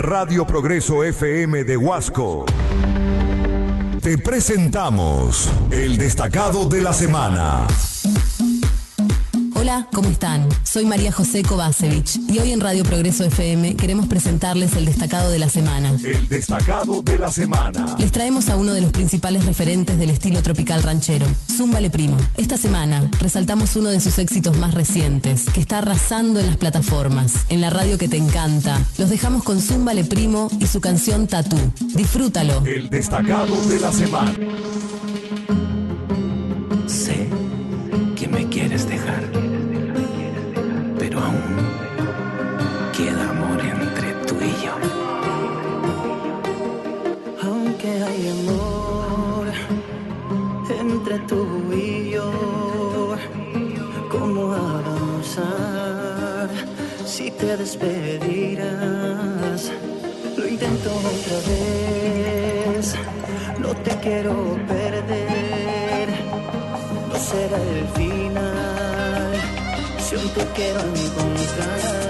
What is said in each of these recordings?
Radio Progreso FM de Huasco. Te presentamos el destacado de la semana. Hola, ¿cómo están? Soy María José Kovacevic y hoy en Radio Progreso FM queremos presentarles el destacado de la semana. El destacado de la semana. Les traemos a uno de los principales referentes del estilo tropical ranchero, Zúmbale Primo. Esta semana resaltamos uno de sus éxitos más recientes, que está arrasando en las plataformas, en la radio que te encanta. Los dejamos con Zúmbale Primo y su canción Tatú. Disfrútalo. El destacado de la semana. Sé que me quieres dejar, pero aún queda amor entre tú y yo. Aunque hay amor entre tú y yo, ¿cómo avanzar si te despedirás? Lo intento otra vez, no te quiero perder, no será el final, si aún te quiero encontrar.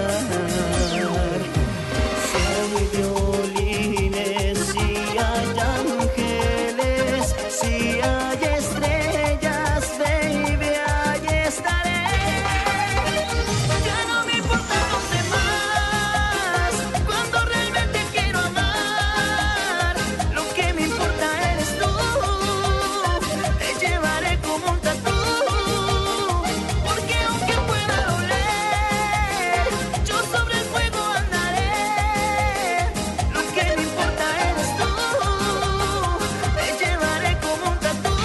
Si hay violines, si hay ángeles, si hay estrellas, baby, ahí estaré. Ya no me importan los demás, cuando realmente quiero amar. Lo que me importa eres tú, te llevaré como un tatú. Porque aunque pueda doler, yo sobre el fuego andaré. Lo que me importa eres tú, te llevaré como un tatú.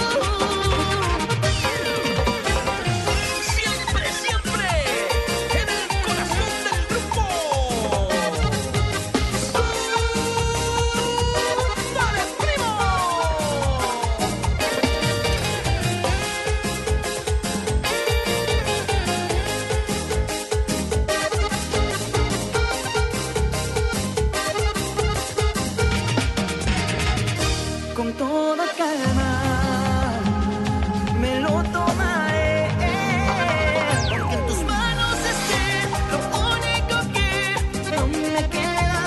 Siempre, siempre, en el corazón del grupo. ¡Zúmbale, primo! Con toda calma me lo tomaré, porque en tus manos esté lo único que no me queda.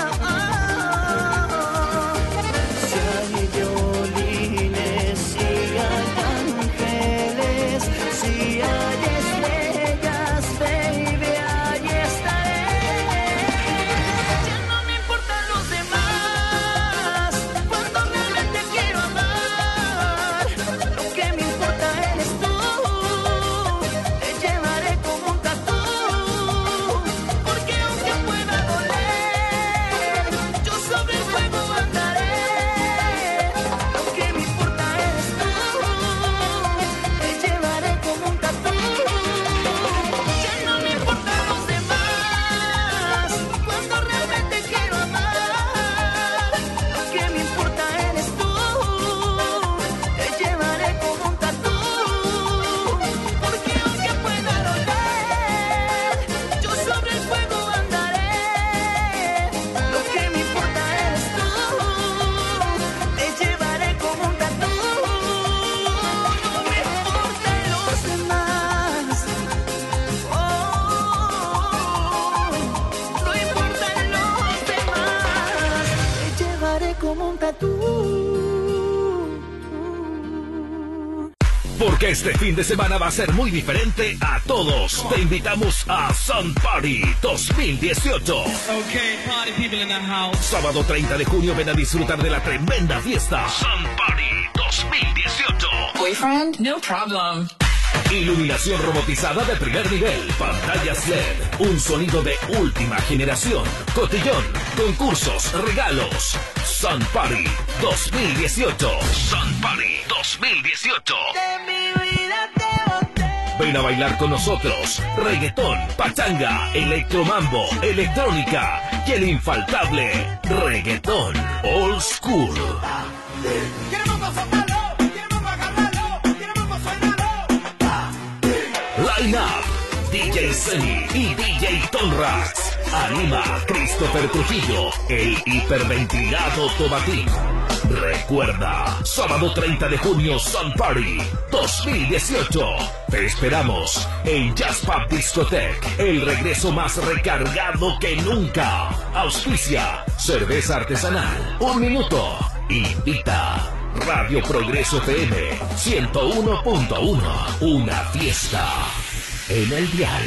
Si hay violines, si hay ángeles, si hay estrellas, baby, ahí estaré. Ya no me importan los demás, cuando realmente quiero amar. Lo que me importa eres tú, te llevaré como un tatú. Porque aunque pueda doler, yo sobre el fuego andaré. Lo que me importa eres tú, te llevaré como un tatú. Ya no me importan los demás, cuando realmente quiero amar. Lo que me importa eres tú, te llevaré como un tatú. Porque aunque pueda doler, yo sobre el fuego andaré. Lo que me importa eres tú, te llevaré como un tatú. No me importan los demás, no importan los demás, te llevaré como un tatú. Porque este fin de semana va a ser muy diferente a todos. Te invitamos a Sun Party 2018. Okay, party people in the house. Sábado 30 de junio ven a disfrutar de la tremenda fiesta. Sun Party 2018. Boyfriend? No problem. Iluminación robotizada de primer nivel, pantallas LED, un sonido de última generación, cotillón, concursos, regalos. Sun Party 2018. Sun Party 2018. De mi vida te boté. Ven a bailar con nosotros. Reggaetón, pachanga, electromambo, electrónica y el infaltable reggaetón old school. Queremos gozarlo, queremos agarrarlo, queremos suenarlo. Line Up, DJ Sunny y DJ Tonrax. Anima Christopher Trujillo, el hiperventilado Tomatín. Recuerda, sábado 30 de junio, Sun Party 2018. Te esperamos en Jazz Pub Discotech, el regreso más recargado que nunca. Auspicia, cerveza artesanal, 1 minuto. Invita, Radio Progreso FM 101.1, una fiesta en el dial.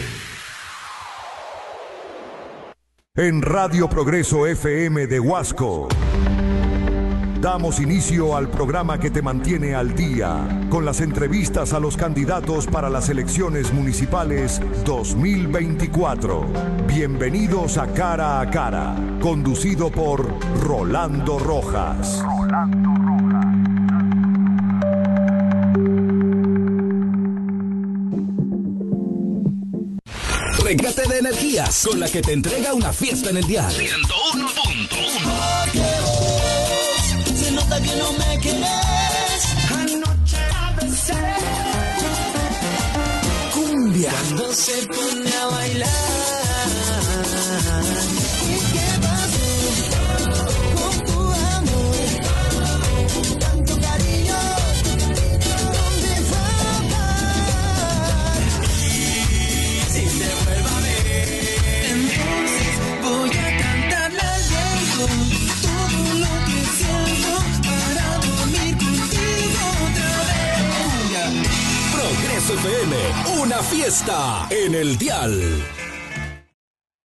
En Radio Progreso FM de Huasco, damos inicio al programa que te mantiene al día con las entrevistas a los candidatos para las elecciones municipales 2024. Bienvenidos a Cara, conducido por Rolando Rojas. Regate de energías con la que te entrega una fiesta en el dial. 101.1. Se nota que no me quieres. Anoche a besar. Cumbia. Cuando se pone a bailar. ¿Y qué pasó con tu amor? Tanto cariño. ¿Dónde fue a parar? Si te vuelvo a ver, entonces voy a cantarle al viento todo lo que siento para dormir contigo otra vez. Progreso FM, una fiesta en el dial.